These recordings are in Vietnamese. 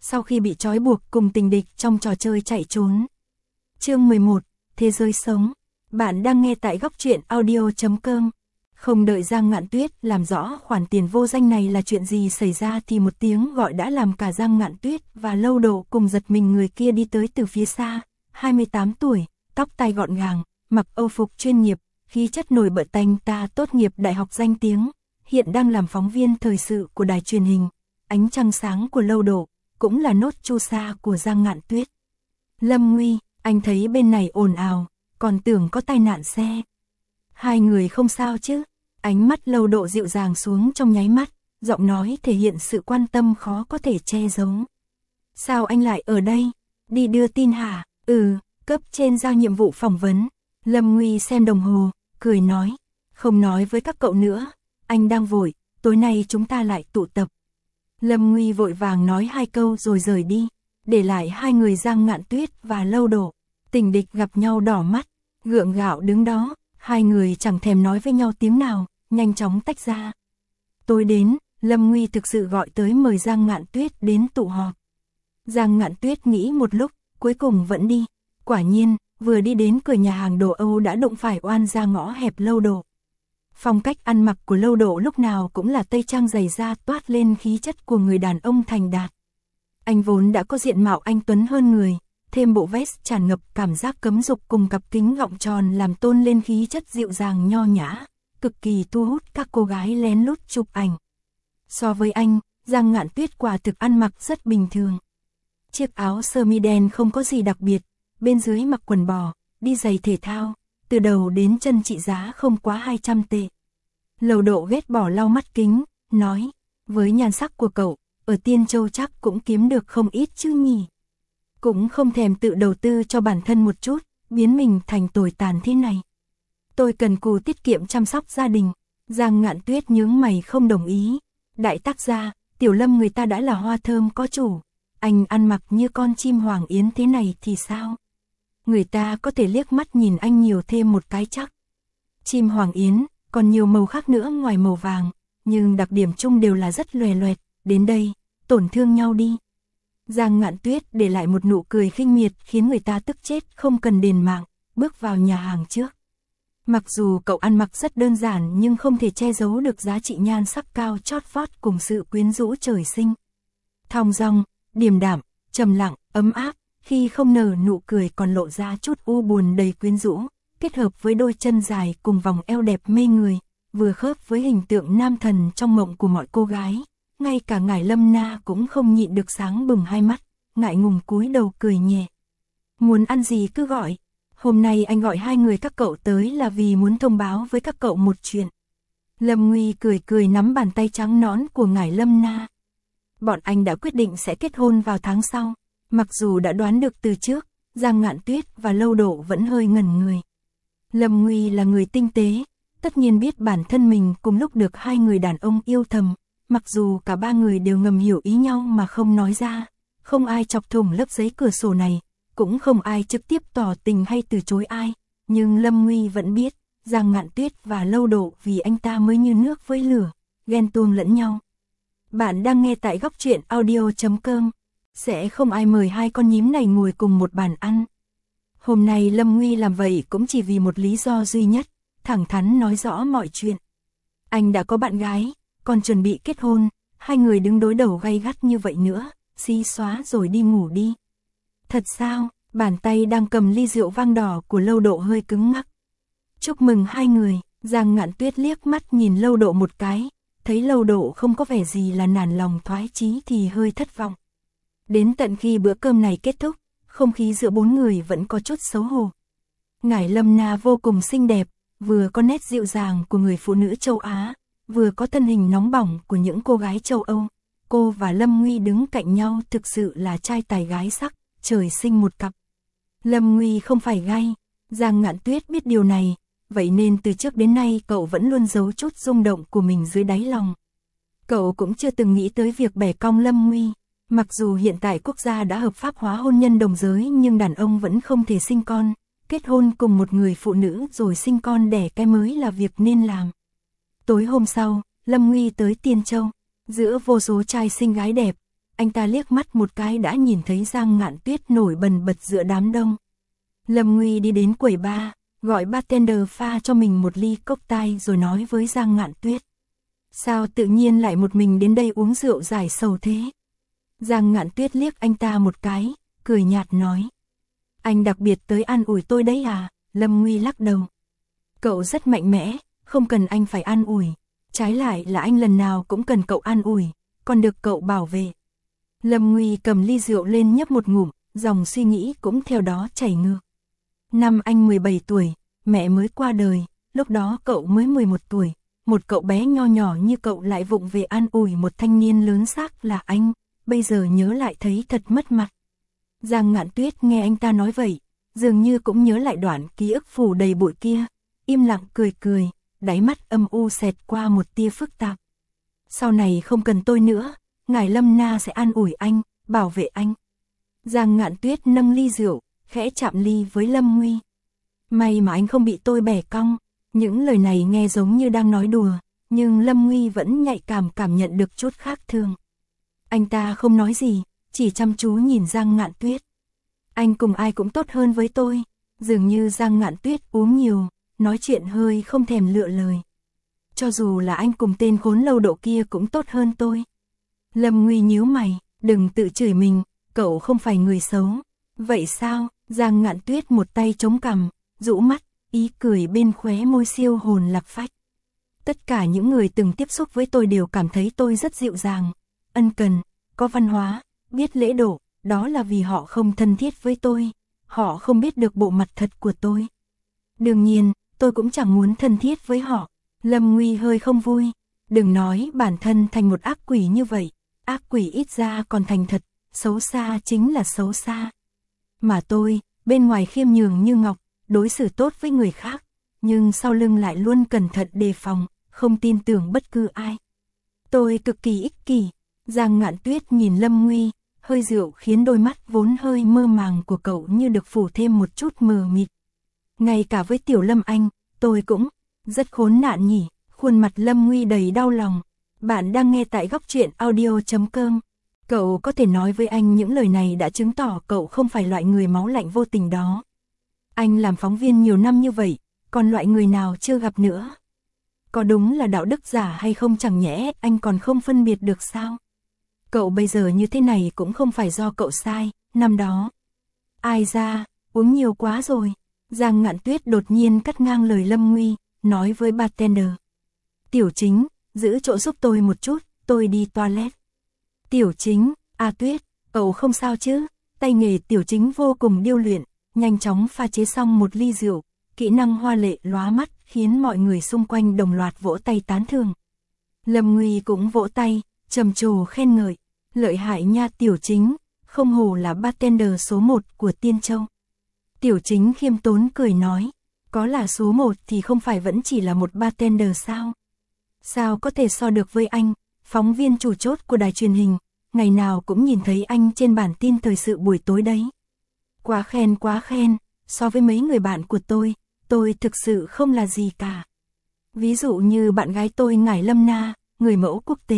sau khi bị trói buộc cùng tình địch trong trò chơi chạy trốn. Chương 11, Thế giới sống. Bạn đang nghe tại góc truyện audio.com. Không đợi Giang Ngạn Tuyết làm rõ khoản tiền vô danh này là chuyện gì xảy ra thì một tiếng gọi đã làm cả Giang Ngạn Tuyết và Lâu Độ cùng giật mình. Người kia đi tới từ phía xa, 28 tuổi, tóc tai gọn gàng, mặc âu phục chuyên nghiệp, khí chất nổi bật. Anh ta tốt nghiệp đại học danh tiếng, hiện đang làm phóng viên thời sự của đài truyền hình Ánh Trăng Sáng của Lâu Độ, cũng là nốt chu sa của Giang Ngạn Tuyết. Lâm Nguy, anh thấy bên này ồn ào, còn tưởng có tai nạn xe. Hai người không sao chứ? Ánh mắt Lâu Độ dịu dàng xuống trong nháy mắt, giọng nói thể hiện sự quan tâm khó có thể che giấu. Sao anh lại ở đây? Đi đưa tin hả? Cấp trên giao nhiệm vụ phỏng vấn. Lâm Nguy xem đồng hồ, cười nói, không nói với các cậu nữa, anh đang vội, tối nay chúng ta lại tụ tập. Lâm Nguy vội vàng nói hai câu rồi rời đi, để lại hai người Giang Ngạn Tuyết và Lâu Độ. Tình địch gặp nhau đỏ mắt, gượng gạo đứng đó, hai người chẳng thèm nói với nhau tiếng nào, nhanh chóng tách ra. Tối đến, Lâm Nguy thực sự gọi tới mời Giang Ngạn Tuyết đến tụ họp. Giang Ngạn Tuyết nghĩ một lúc, cuối cùng vẫn đi. Quả nhiên, vừa đi đến cửa nhà hàng đồ Âu đã đụng phải oan ra ngõ hẹp Lâu Độ. Phong cách ăn mặc của Lâu Độ lúc nào cũng là tây trang dày da toát lên khí chất của người đàn ông thành đạt. Anh vốn đã có diện mạo anh tuấn hơn người, thêm bộ vest tràn ngập cảm giác cấm dục cùng cặp kính gọng tròn làm tôn lên khí chất dịu dàng nho nhã, cực kỳ thu hút các cô gái lén lút chụp ảnh. So với anh, Giang Ngạn Tuyết quả thực ăn mặc rất bình thường. Chiếc áo sơ mi đen không có gì đặc biệt, bên dưới mặc quần bò, đi giày thể thao, từ đầu đến chân trị giá không quá 200 tệ. Lâu Độ ghét bỏ lau mắt kính, nói, với nhan sắc của cậu, ở Tiên Châu chắc cũng kiếm được không ít chứ nhỉ. Cũng không thèm tự đầu tư cho bản thân một chút, biến mình thành tồi tàn thế này. Tôi cần cù tiết kiệm chăm sóc gia đình. Giang Ngạn Tuyết nhướng mày không đồng ý. Đại tác gia, Tiểu Lâm người ta đã là hoa thơm có chủ. Anh ăn mặc như con chim hoàng yến thế này thì sao? Người ta có thể liếc mắt nhìn anh nhiều thêm một cái chắc. Chim hoàng yến, còn nhiều màu khác nữa ngoài màu vàng, nhưng đặc điểm chung đều là rất loè loẹt. Đến đây, tổn thương nhau đi. Giang Ngạn Tuyết để lại một nụ cười khinh miệt khiến người ta tức chết không cần đền mạng, bước vào nhà hàng trước. Mặc dù cậu ăn mặc rất đơn giản nhưng không thể che giấu được giá trị nhan sắc cao chót vót cùng sự quyến rũ trời sinh. Thong dong, điềm đạm, trầm lặng, ấm áp, khi không nở nụ cười còn lộ ra chút u buồn đầy quyến rũ, kết hợp với đôi chân dài cùng vòng eo đẹp mê người, vừa khớp với hình tượng nam thần trong mộng của mọi cô gái. Ngay cả ngải Lâm Na cũng không nhịn được sáng bừng hai mắt, ngại ngùng cúi đầu cười nhẹ. Muốn ăn gì cứ gọi. Hôm nay anh gọi hai người các cậu tới là vì muốn thông báo với các cậu một chuyện. Lâm Nguy cười cười nắm bàn tay trắng nõn của ngải Lâm Na. Bọn anh đã quyết định sẽ kết hôn vào tháng sau. Mặc dù đã đoán được từ trước, Giang Ngạn Tuyết và Lâu Độ vẫn hơi ngẩn người. Lâm Nguy là người tinh tế, tất nhiên biết bản thân mình cùng lúc được hai người đàn ông yêu thầm. Mặc dù cả ba người đều ngầm hiểu ý nhau mà không nói ra, không ai chọc thủng lớp giấy cửa sổ này, cũng không ai trực tiếp tỏ tình hay từ chối ai, nhưng Lâm Nguy vẫn biết, Giang Ngạn Tuyết và Lâu Độ vì anh ta mới như nước với lửa, ghen tuông lẫn nhau. Bạn đang nghe tại góc truyện audio.com, sẽ không ai mời hai con nhím này ngồi cùng một bàn ăn. Hôm nay Lâm Nguy làm vậy cũng chỉ vì một lý do duy nhất, thẳng thắn nói rõ mọi chuyện. Anh đã có bạn gái, còn chuẩn bị kết hôn, hai người đứng đối đầu gay gắt như vậy nữa, xí xóa rồi đi ngủ đi. Thật sao? Bàn tay đang cầm ly rượu vang đỏ của Lâu Độ hơi cứng ngắc. Chúc mừng hai người. Giang Ngạn Tuyết liếc mắt nhìn Lâu Độ một cái, thấy Lâu Độ không có vẻ gì là nản lòng thoái chí thì hơi thất vọng. Đến tận khi bữa cơm này kết thúc, không khí giữa bốn người vẫn có chút xấu hổ. Ngải Lâm Na vô cùng xinh đẹp, vừa có nét dịu dàng của người phụ nữ châu Á, vừa có thân hình nóng bỏng của những cô gái châu Âu. Cô và Lâm Nguy đứng cạnh nhau thực sự là trai tài gái sắc, trời sinh một cặp. Lâm Nguy không phải gay, Giang Ngạn Tuyết biết điều này, vậy nên từ trước đến nay cậu vẫn luôn giấu chút rung động của mình dưới đáy lòng. Cậu cũng chưa từng nghĩ tới việc bẻ cong Lâm Nguy, mặc dù hiện tại quốc gia đã hợp pháp hóa hôn nhân đồng giới nhưng đàn ông vẫn không thể sinh con, kết hôn cùng một người phụ nữ rồi sinh con đẻ cái mới là việc nên làm. Tối hôm sau, Lâm Nguy tới Tiên Châu, giữa vô số trai xinh gái đẹp, Anh ta liếc mắt một cái đã nhìn thấy Giang Ngạn Tuyết nổi bần bật giữa đám đông. Lâm Nguy đi đến quầy bar, gọi bartender pha cho mình một ly cocktail rồi nói với Giang Ngạn Tuyết. Sao tự nhiên lại một mình đến đây uống rượu giải sầu thế? Giang Ngạn Tuyết liếc anh ta một cái, cười nhạt nói. Anh đặc biệt tới an ủi tôi đấy à? Lâm Nguy lắc đầu. Cậu rất mạnh mẽ, không cần anh phải an ủi. Trái lại là anh lần nào cũng cần cậu an ủi, còn được cậu bảo vệ. Lâm Nguy cầm ly rượu lên nhấp một ngụm, dòng suy nghĩ cũng theo đó chảy ngược. Năm anh 17 tuổi, mẹ mới qua đời, lúc đó cậu mới 11 tuổi. Một cậu bé nho nhỏ như cậu lại vụng về an ủi một thanh niên lớn xác là anh, bây giờ nhớ lại thấy thật mất mặt. Giang Ngạn Tuyết nghe anh ta nói vậy, dường như cũng nhớ lại đoạn ký ức phủ đầy bụi kia, im lặng cười cười, đáy mắt âm u xẹt qua một tia phức tạp. Sau này không cần tôi nữa, ngài Lâm Na sẽ an ủi anh, bảo vệ anh. Giang Ngạn Tuyết nâng ly rượu, khẽ chạm ly với Lâm Nguy. May mà anh không bị tôi bẻ cong. Những lời này nghe giống như đang nói đùa, nhưng Lâm Nguy vẫn nhạy cảm nhận được chút khác thường. Anh ta không nói gì, chỉ chăm chú nhìn Giang Ngạn Tuyết. Anh cùng ai cũng tốt hơn với tôi, dường như Giang Ngạn Tuyết uống nhiều, nói chuyện hơi không thèm lựa lời. Cho dù là anh cùng tên khốn lâu độ kia cũng tốt hơn tôi. Lâm Nguy nhíu mày, đừng tự chửi mình, cậu không phải người xấu. Vậy sao? Giang Ngạn Tuyết một tay chống cằm, rũ mắt, ý cười bên khóe môi siêu hồn lạc phách. Tất cả những người từng tiếp xúc với tôi đều cảm thấy tôi rất dịu dàng, ân cần, có văn hóa, biết lễ độ, đó là vì họ không thân thiết với tôi, họ không biết được bộ mặt thật của tôi. Đương nhiên, tôi cũng chẳng muốn thân thiết với họ. Lâm Nguy hơi không vui, đừng nói bản thân thành một ác quỷ như vậy, ác quỷ ít ra còn thành thật, xấu xa chính là xấu xa. Mà tôi, bên ngoài khiêm nhường như ngọc, đối xử tốt với người khác, nhưng sau lưng lại luôn cẩn thận đề phòng, không tin tưởng bất cứ ai. Tôi cực kỳ ích kỷ. Giang Ngạn Tuyết nhìn Lâm Nguy, hơi rượu khiến đôi mắt vốn hơi mơ màng của cậu như được phủ thêm một chút mờ mịt. Ngay cả với Tiểu Lâm Anh, tôi cũng rất khốn nạn nhỉ. Khuôn mặt Lâm Nguy đầy đau lòng. Bạn đang nghe tại Góc Truyện Audio.com. Cậu có thể nói với anh những lời này đã chứng tỏ cậu không phải loại người máu lạnh vô tình đó. Anh làm phóng viên nhiều năm như vậy, còn loại người nào chưa gặp nữa? Có đúng là đạo đức giả hay không chẳng nhẽ anh còn không phân biệt được sao? Cậu bây giờ như thế này cũng không phải do cậu sai, năm đó. Ai ra, uống nhiều quá rồi. Giang Ngạn Tuyết đột nhiên cắt ngang lời Lâm Nguy, nói với bartender. Tiểu Chính, giữ chỗ giúp tôi một chút, tôi đi toilet. Tiểu Chính, Tuyết, cậu không sao chứ? Tay nghề Tiểu Chính vô cùng điêu luyện, nhanh chóng pha chế xong một ly rượu, kỹ năng hoa lệ lóa mắt khiến mọi người xung quanh đồng loạt vỗ tay tán thưởng. Lâm Nguy cũng vỗ tay, trầm trồ khen ngợi, lợi hại nha Tiểu Chính, không hổ là bartender số 1 của Tiên Châu. Tiểu Chính khiêm tốn cười nói, có là số 1 thì không phải vẫn chỉ là một bartender sao? Sao có thể so được với anh, phóng viên chủ chốt của đài truyền hình, ngày nào cũng nhìn thấy anh trên bản tin thời sự buổi tối đấy. Quá khen, so với mấy người bạn của tôi thực sự không là gì cả. Ví dụ như bạn gái tôi ngài Lâm Na, người mẫu quốc tế.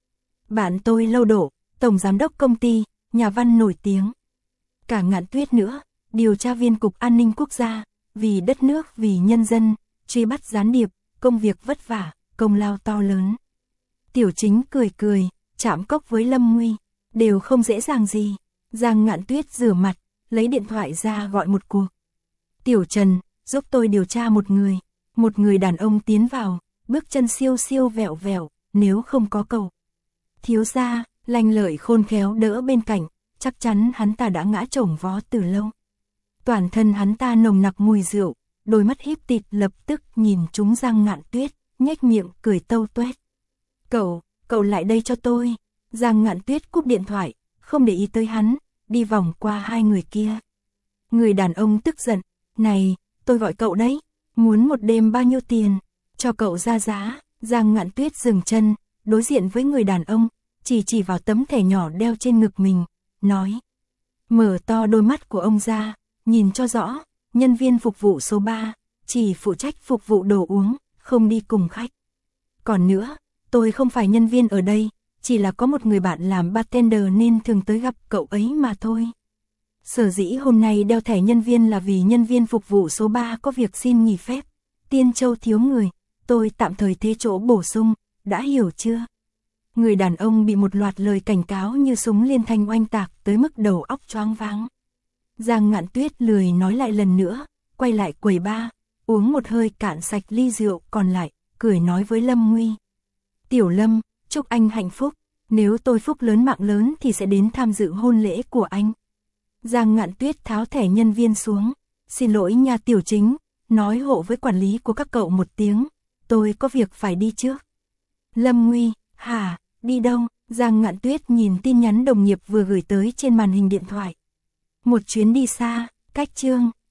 Bạn tôi Lâu Độ, tổng giám đốc công ty, nhà văn nổi tiếng. Cả Ngạn Tuyết nữa, điều tra viên Cục An ninh Quốc gia, vì đất nước vì nhân dân, truy bắt gián điệp, công việc vất vả, công lao to lớn. Tiểu Chính cười, chạm cốc với Lâm Nguy, đều không dễ dàng gì. Giang Ngạn Tuyết rửa mặt, lấy điện thoại ra gọi một cuộc. Tiểu Trần, giúp tôi điều tra một người đàn ông tiến vào, bước chân siêu vẹo vẹo, nếu không có cậu thiếu gia, Lanh Lợi khôn khéo đỡ bên cạnh, chắc chắn hắn ta đã ngã chồng vó từ lâu. Toàn thân hắn ta nồng nặc mùi rượu, đôi mắt híp tịt lập tức nhìn trúng Giang Ngạn Tuyết, nhếch miệng cười tâu tuét. Cậu lại đây cho tôi. Giang Ngạn Tuyết cúp điện thoại, không để ý tới hắn, đi vòng qua hai người kia. Người đàn ông tức giận, này, tôi gọi cậu đấy, muốn một đêm bao nhiêu tiền, cho cậu ra giá. Giang Ngạn Tuyết dừng chân, đối diện với người đàn ông, chỉ vào tấm thẻ nhỏ đeo trên ngực mình, nói. Mở to đôi mắt của ông ra, nhìn cho rõ, nhân viên phục vụ số 3, chỉ phụ trách phục vụ đồ uống, không đi cùng khách. Còn nữa, tôi không phải nhân viên ở đây, chỉ là có một người bạn làm bartender nên thường tới gặp cậu ấy mà thôi. Sở dĩ hôm nay đeo thẻ nhân viên là vì nhân viên phục vụ số 3 có việc xin nghỉ phép. Tiên Châu thiếu người, tôi tạm thời thế chỗ bổ sung, đã hiểu chưa? Người đàn ông bị một loạt lời cảnh cáo như súng liên thanh oanh tạc tới mức đầu óc choáng váng. Giang Ngạn Tuyết lười nói lại lần nữa, quay lại quầy bar, uống một hơi cạn sạch ly rượu còn lại, cười nói với Lâm Nguy. Tiểu Lâm, chúc anh hạnh phúc, nếu tôi phúc lớn mạng lớn thì sẽ đến tham dự hôn lễ của anh. Giang Ngạn Tuyết tháo thẻ nhân viên xuống, xin lỗi nha Tiểu Chính, nói hộ với quản lý của các cậu một tiếng, tôi có việc phải đi trước. Lâm Nguy, hả, đi đâu? Giang Ngạn Tuyết nhìn tin nhắn đồng nghiệp vừa gửi tới trên màn hình điện thoại. Một chuyến đi xa, cách Trương